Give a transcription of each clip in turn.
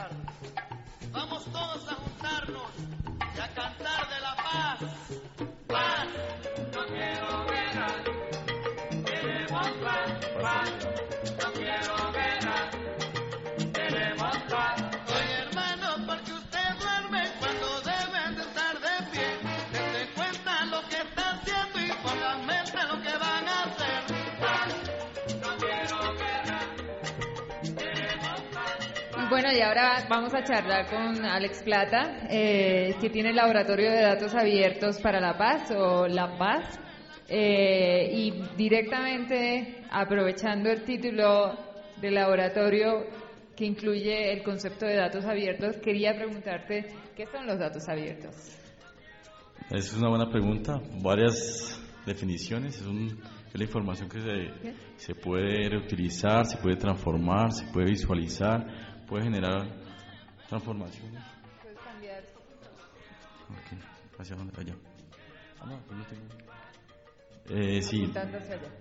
cantar. Vamos todos a juntarnos y a cantar de la paz. Paz, no quiero guerra. Queremos paz, paz. No quiero guerra. Queremos paz. Oye, hermano, porque usted duerme cuando deben de estar de pie. Dense cuenta lo que está haciendo y pongan en mente lo que van a hacer. Paz, no quiero guerra. Queremos paz. Bueno, y ahora vamos a charlar con Alex Plata, que tiene el Laboratorio de Datos Abiertos para la Paz, o La Paz, y directamente aprovechando el título del laboratorio que incluye el concepto de datos abiertos, quería preguntarte, ¿qué son los datos abiertos? Es una buena pregunta, varias definiciones, es la información que se puede reutilizar, se puede transformar, se puede visualizar, puede generar transformaciones. ¿Puedes cambiar? Okay. ¿Hacia dónde? Allá. Ah, no, pues no tengo. Sí. Apuntando hacia allá.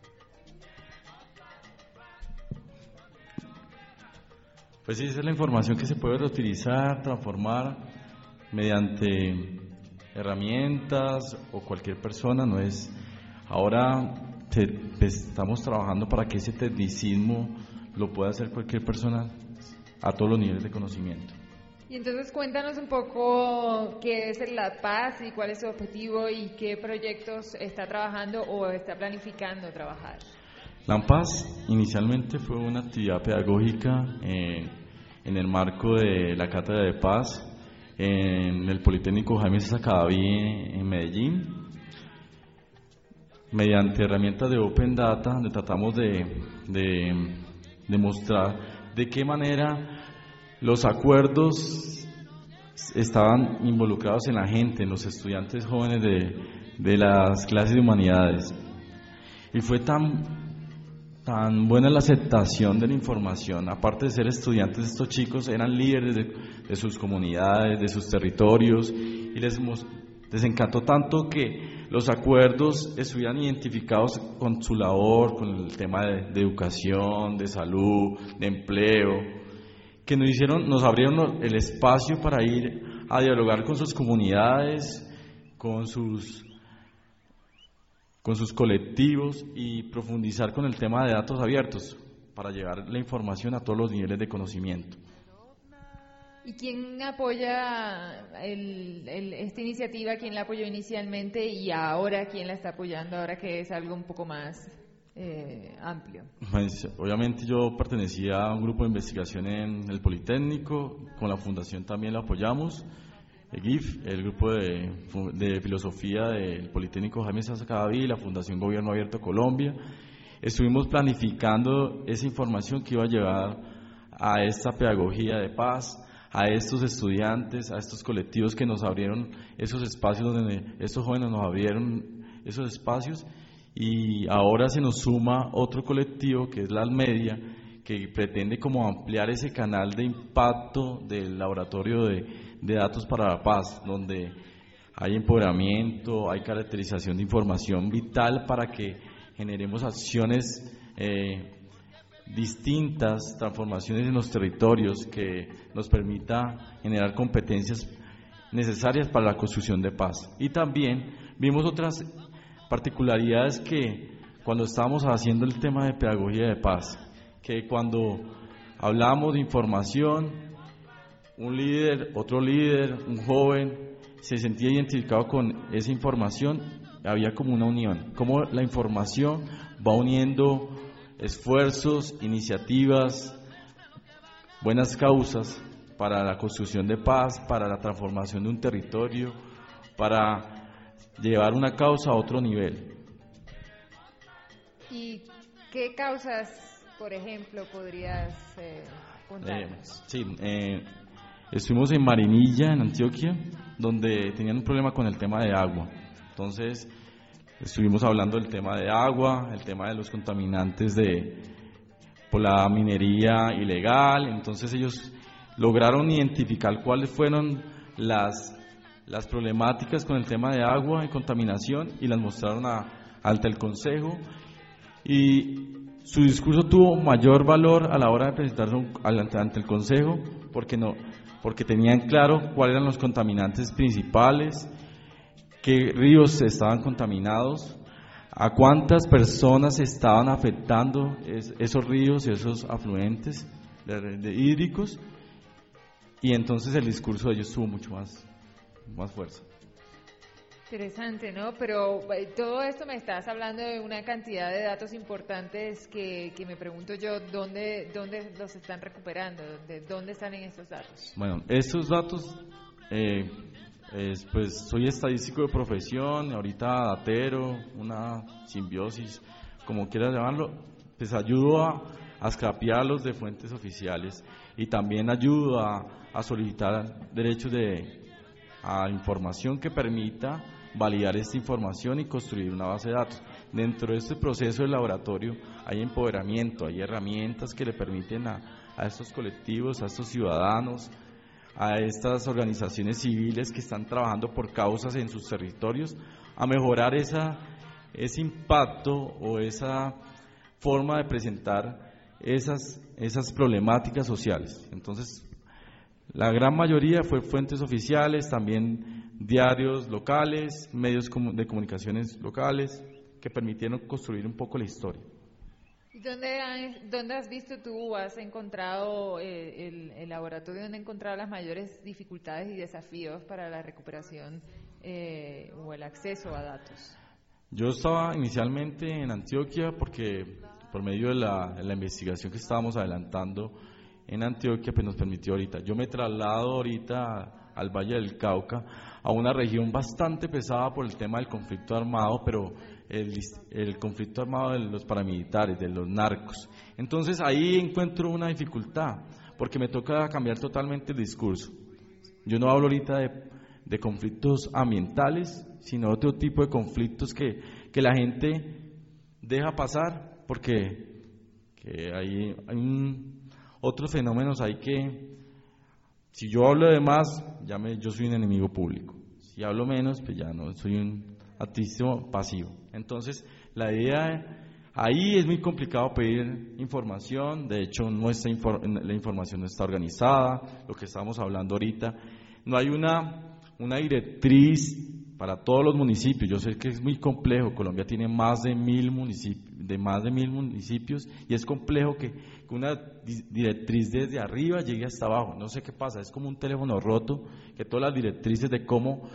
Pues sí, esa es la información que se puede reutilizar, transformar mediante herramientas o cualquier persona, no es. Ahora estamos trabajando para que ese tecnicismo lo pueda hacer cualquier persona a todos los niveles de conocimiento. Y entonces cuéntanos un poco qué es La Paz y cuál es su objetivo y qué proyectos está trabajando o está planificando trabajar. La Paz inicialmente fue una actividad pedagógica en el marco de la Cátedra de Paz en el Politécnico Jaime César Cadavid en Medellín, mediante herramientas de Open Data, donde tratamos de mostrar de qué manera los acuerdos estaban involucrados en la gente, en los estudiantes jóvenes de las clases de humanidades. Y fue tan buena la aceptación de la información. Aparte de ser estudiantes, estos chicos eran líderes de sus comunidades, de sus territorios, y les encantó tanto que los acuerdos estuvieran identificados con su labor, con el tema de educación, de salud, de empleo, que nos abrieron el espacio para ir a dialogar con sus comunidades, con sus colectivos y profundizar con el tema de datos abiertos para llevar la información a todos los niveles de conocimiento. ¿Y quién apoya esta iniciativa? ¿Quién la apoyó inicialmente y ahora quién la está apoyando, ahora que es algo un poco más amplio? Pues, obviamente yo pertenecía a un grupo de investigación en el Politécnico, con la fundación también la apoyamos, el GIF, el grupo de filosofía del Politécnico Jaime César Cadavid y la Fundación Gobierno Abierto Colombia. Estuvimos planificando esa información que iba a llevar a esta pedagogía de paz, a estos estudiantes, a estos colectivos que nos abrieron esos espacios, donde estos jóvenes nos abrieron esos espacios, y ahora se nos suma otro colectivo que es la Almedia, que pretende como ampliar ese canal de impacto del laboratorio de datos para la paz, donde hay empoderamiento, hay caracterización de información vital para que generemos acciones distintas, transformaciones en los territorios que nos permita generar competencias necesarias para la construcción de paz. Y también vimos otras particularidades que cuando estábamos haciendo el tema de pedagogía de paz, que cuando hablamos de información, un líder, otro líder, un joven, se sentía identificado con esa información, había como una unión, como la información va uniendo esfuerzos, iniciativas, buenas causas para la construcción de paz, para la transformación de un territorio, para llevar una causa a otro nivel. ¿Y qué causas, por ejemplo, podrías contarnos? Sí, estuvimos en Marinilla, en Antioquia, donde tenían un problema con el tema de agua. Entonces, estuvimos hablando del tema de agua, el tema de los contaminantes por la minería ilegal. Entonces ellos lograron identificar cuáles fueron las problemáticas con el tema de agua y contaminación y las mostraron ante el Consejo, y su discurso tuvo mayor valor a la hora de presentarse ante el Consejo, porque tenían claro cuáles eran los contaminantes principales, qué ríos estaban contaminados, a cuántas personas estaban afectando esos ríos y esos afluentes hídricos, y entonces el discurso de ellos tuvo mucho más fuerza. Interesante, ¿no? Pero todo esto me estás hablando de una cantidad de datos importantes que me pregunto yo, ¿dónde los están recuperando? ¿Dónde están en estos datos? Bueno, estos datos, pues soy estadístico de profesión, ahorita datero, una simbiosis, como quieras llamarlo, pues ayudo a scrapearlos de fuentes oficiales y también ayudo a solicitar derechos a información que permita validar esta información y construir una base de datos. Dentro de este proceso del laboratorio hay empoderamiento, hay herramientas que le permiten a estos colectivos, a estos ciudadanos, a estas organizaciones civiles que están trabajando por causas en sus territorios, a mejorar ese impacto o esa forma de presentar esas problemáticas sociales. Entonces, la gran mayoría fue fuentes oficiales, también diarios locales, medios de comunicaciones locales, que permitieron construir un poco la historia. ¿Dónde has visto tú, has encontrado el laboratorio, donde has encontrado las mayores dificultades y desafíos para la recuperación o el acceso a datos? Yo estaba inicialmente en Antioquia porque por medio de la investigación que estábamos adelantando en Antioquia, pues nos permitió ahorita. Yo me traslado ahorita al Valle del Cauca, a una región bastante pesada por el tema del conflicto armado, pero el conflicto armado de los paramilitares, de los narcos. Entonces ahí encuentro una dificultad, porque me toca cambiar totalmente el discurso. Yo no hablo ahorita de conflictos ambientales, sino otro tipo de conflictos que la gente deja pasar, porque hay otros fenómenos ahí que, si yo hablo de más, yo soy un enemigo público. Si hablo menos, pues ya no, soy un activismo pasivo. Entonces, la idea, ahí es muy complicado pedir información, de hecho la información no está organizada, lo que estamos hablando ahorita, no hay una directriz para todos los municipios. Yo sé que es muy complejo, Colombia tiene más de 1.000 municipios y es complejo que una directriz desde arriba llegue hasta abajo. No sé qué pasa, es como un teléfono roto, que todas las directrices de cómo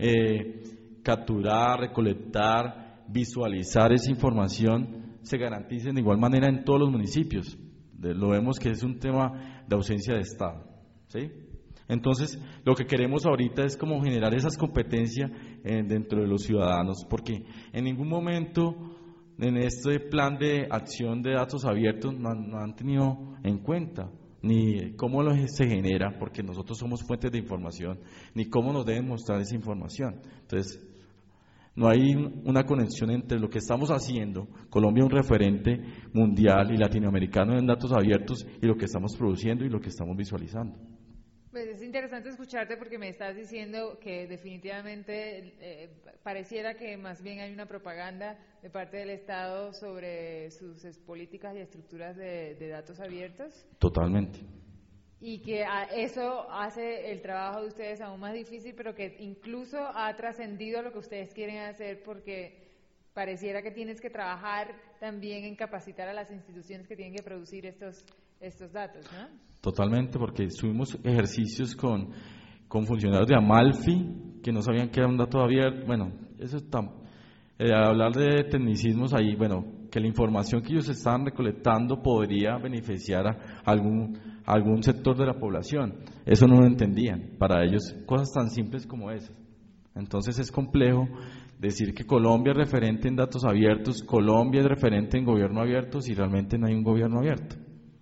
capturar, recolectar, visualizar esa información se garanticen de igual manera en todos los municipios. Lo vemos que es un tema de ausencia de Estado, ¿sí? Entonces, lo que queremos ahorita es como generar esas competencias dentro de los ciudadanos, porque en ningún momento en este plan de acción de datos abiertos no han tenido en cuenta ni cómo se genera, porque nosotros somos fuentes de información, ni cómo nos deben mostrar esa información. Entonces, no hay una conexión entre lo que estamos haciendo, Colombia un referente mundial y latinoamericano en datos abiertos, y lo que estamos produciendo y lo que estamos visualizando. Pues es interesante escucharte porque me estás diciendo que definitivamente pareciera que más bien hay una propaganda de parte del Estado sobre sus políticas y estructuras de datos abiertos. Totalmente. Y que eso hace el trabajo de ustedes aún más difícil, pero que incluso ha trascendido lo que ustedes quieren hacer, porque pareciera que tienes que trabajar también en capacitar a las instituciones que tienen que producir estos datos, ¿no? Totalmente, porque tuvimos ejercicios con funcionarios de Amalfi que no sabían que era un dato abierto. Bueno, eso está. Hablar de tecnicismos ahí, bueno, que la información que ellos estaban recolectando podría beneficiar a algún sector de la población. Eso no lo entendían. Para ellos, cosas tan simples como esas. Entonces es complejo decir que Colombia es referente en datos abiertos, Colombia es referente en gobierno abierto, si realmente no hay un gobierno abierto.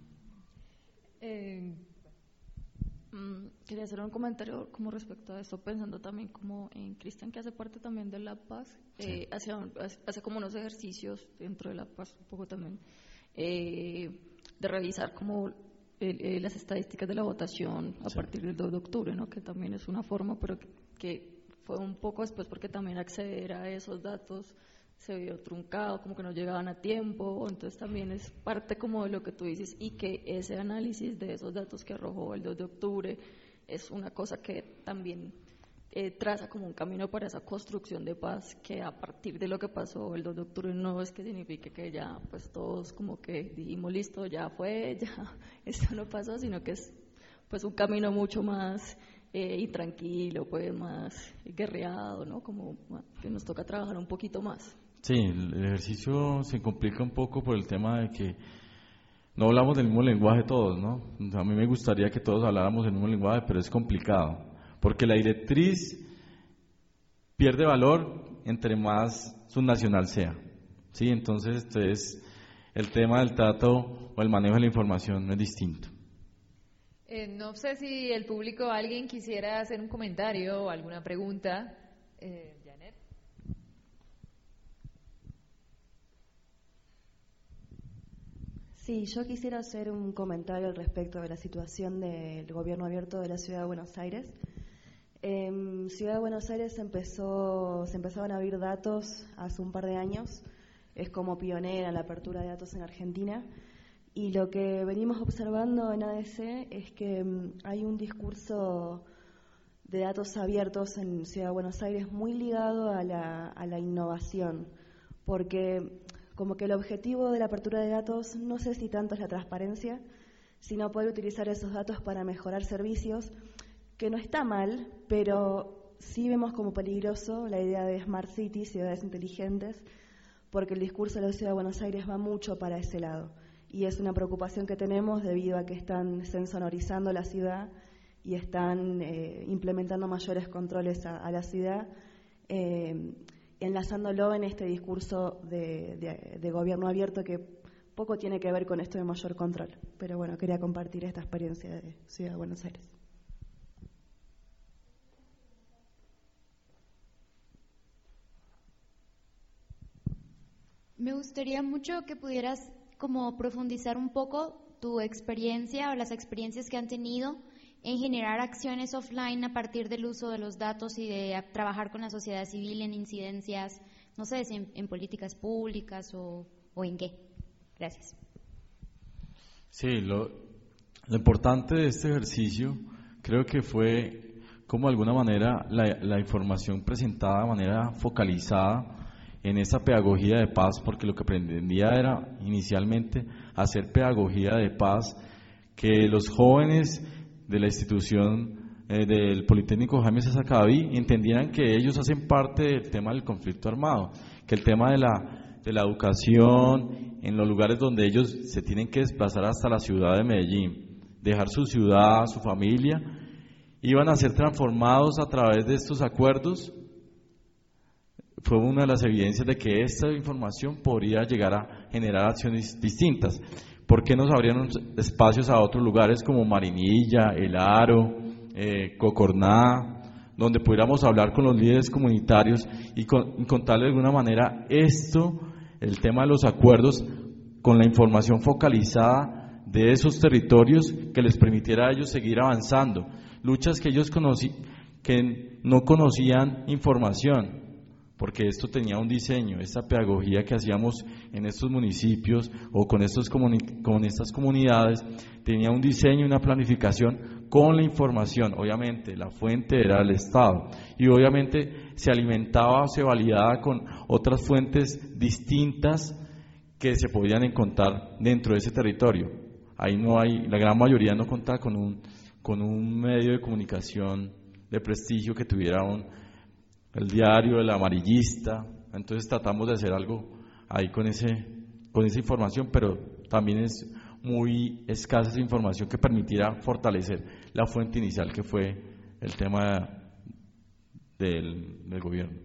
Quería hacer un comentario como respecto a esto, pensando también como en Cristian, que hace parte también de La Paz, sí. hace como unos ejercicios dentro de La Paz, un poco también, de revisar como las estadísticas de la votación a partir del 2 de octubre, ¿no? Que también es una forma, pero que fue un poco después, porque también acceder a esos datos se vio truncado, como que no llegaban a tiempo, entonces también es parte como de lo que tú dices, y que ese análisis de esos datos que arrojó el 2 de octubre es una cosa que también traza como un camino para esa construcción de paz, que a partir de lo que pasó el 2 de octubre no es que signifique que ya pues todos como que dijimos listo, ya fue, ya esto no pasó, sino que es pues un camino mucho más intranquilo, pues más guerreado, ¿no? Como que nos toca trabajar un poquito más. Sí, el ejercicio se complica un poco por el tema de que no hablamos del mismo lenguaje todos, ¿no? A mí me gustaría que todos habláramos el mismo lenguaje, pero es complicado, porque la directriz pierde valor entre más subnacional sea, ¿sí? Entonces el tema del trato o el manejo de la información es distinto. No sé si el público, alguien quisiera hacer un comentario o alguna pregunta. Janet. Sí, yo quisiera hacer un comentario al respecto de la situación del gobierno abierto de la Ciudad de Buenos Aires. En Ciudad de Buenos Aires se empezaban a abrir datos hace un par de años, es como pionera en la apertura de datos en Argentina, y lo que venimos observando en ADC es que hay un discurso de datos abiertos en Ciudad de Buenos Aires muy ligado a la innovación, porque como que el objetivo de la apertura de datos no sé si tanto es la transparencia, sino poder utilizar esos datos para mejorar servicios, que no está mal, pero sí vemos como peligroso la idea de Smart Cities, ciudades inteligentes, porque el discurso de la Ciudad de Buenos Aires va mucho para ese lado. Y es una preocupación que tenemos debido a que están sensonorizando la ciudad y están implementando mayores controles a la ciudad, enlazándolo en este discurso de gobierno abierto que poco tiene que ver con esto de mayor control. Pero bueno, quería compartir esta experiencia de Ciudad de Buenos Aires. Me gustaría mucho que pudieras como profundizar un poco tu experiencia o las experiencias que han tenido en generar acciones offline a partir del uso de los datos y de trabajar con la sociedad civil en incidencias, no sé si en políticas públicas o en qué. Gracias. Sí, lo importante de este ejercicio creo que fue como de alguna manera la información presentada de manera focalizada en esa pedagogía de paz, porque lo que pretendía era inicialmente hacer pedagogía de paz, que los jóvenes de la institución del Politécnico Jaime César Cadavid entendieran que ellos hacen parte del tema del conflicto armado, que el tema de la educación en los lugares donde ellos se tienen que desplazar hasta la ciudad de Medellín, dejar su ciudad, su familia, iban a ser transformados a través de estos acuerdos. Fue una de las evidencias de que esta información podría llegar a generar acciones distintas. ¿Por qué nos abrieron espacios a otros lugares como Marinilla, El Aro, Cocorná, donde pudiéramos hablar con los líderes comunitarios y contarle de alguna manera el tema de los acuerdos, con la información focalizada de esos territorios que les permitiera a ellos seguir avanzando? Luchas que ellos que no conocían información, porque esto tenía un diseño, esta pedagogía que hacíamos en estos municipios o con estas comunidades, tenía un diseño y una planificación con la información. Obviamente la fuente era el Estado y obviamente se alimentaba o se validaba con otras fuentes distintas que se podían encontrar dentro de ese territorio. Ahí la gran mayoría no contaba con un medio de comunicación de prestigio que tuviera el diario, el amarillista. Entonces tratamos de hacer algo ahí con esa información, pero también es muy escasa esa información que permitiera fortalecer la fuente inicial, que fue el tema del gobierno.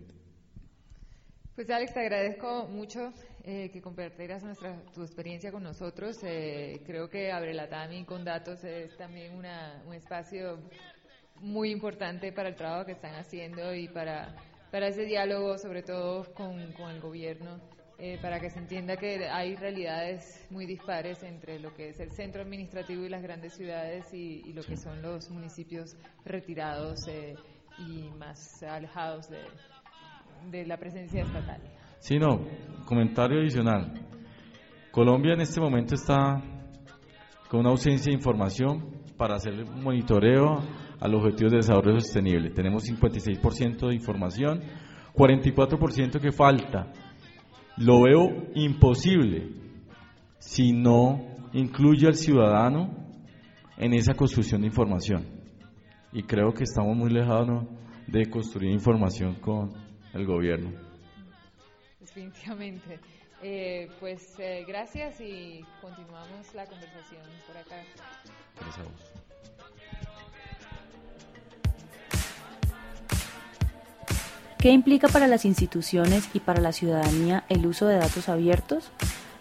Pues Alex, te agradezco mucho que compartieras tu experiencia con nosotros. Creo que Abrelatami con datos es también un espacio muy importante para el trabajo que están haciendo y para ese diálogo, sobre todo con el gobierno, para que se entienda que hay realidades muy dispares entre lo que es el centro administrativo y las grandes ciudades y lo que son los municipios retirados y más alejados de la presencia estatal. Sí, no, comentario adicional. Colombia en este momento está con una ausencia de información para hacer un monitoreo al objetivo de desarrollo sostenible. Tenemos 56% de información, 44% que falta. Lo veo imposible si no incluye al ciudadano en esa construcción de información. Y creo que estamos muy lejanos de construir información con el gobierno. Definitivamente. Gracias y continuamos la conversación por acá. Gracias a vos. ¿Qué implica para las instituciones y para la ciudadanía el uso de datos abiertos?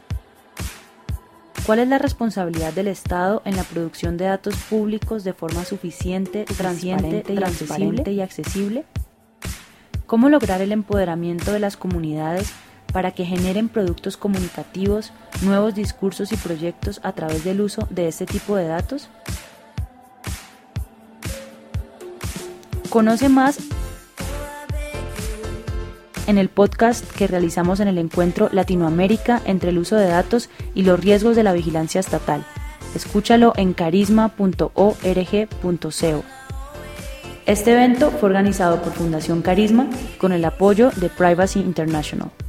¿Cuál es la responsabilidad del Estado en la producción de datos públicos de forma suficiente, transparente y accesible? ¿Cómo lograr el empoderamiento de las comunidades para que generen productos comunicativos, nuevos discursos y proyectos a través del uso de este tipo de datos? Conoce más en el podcast que realizamos en el encuentro Latinoamérica entre el uso de datos y los riesgos de la vigilancia estatal. Escúchalo en carisma.org.co. Este evento fue organizado por Fundación Carisma con el apoyo de Privacy International.